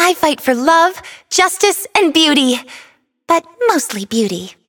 I fight for love, justice, and beauty. But mostly beauty.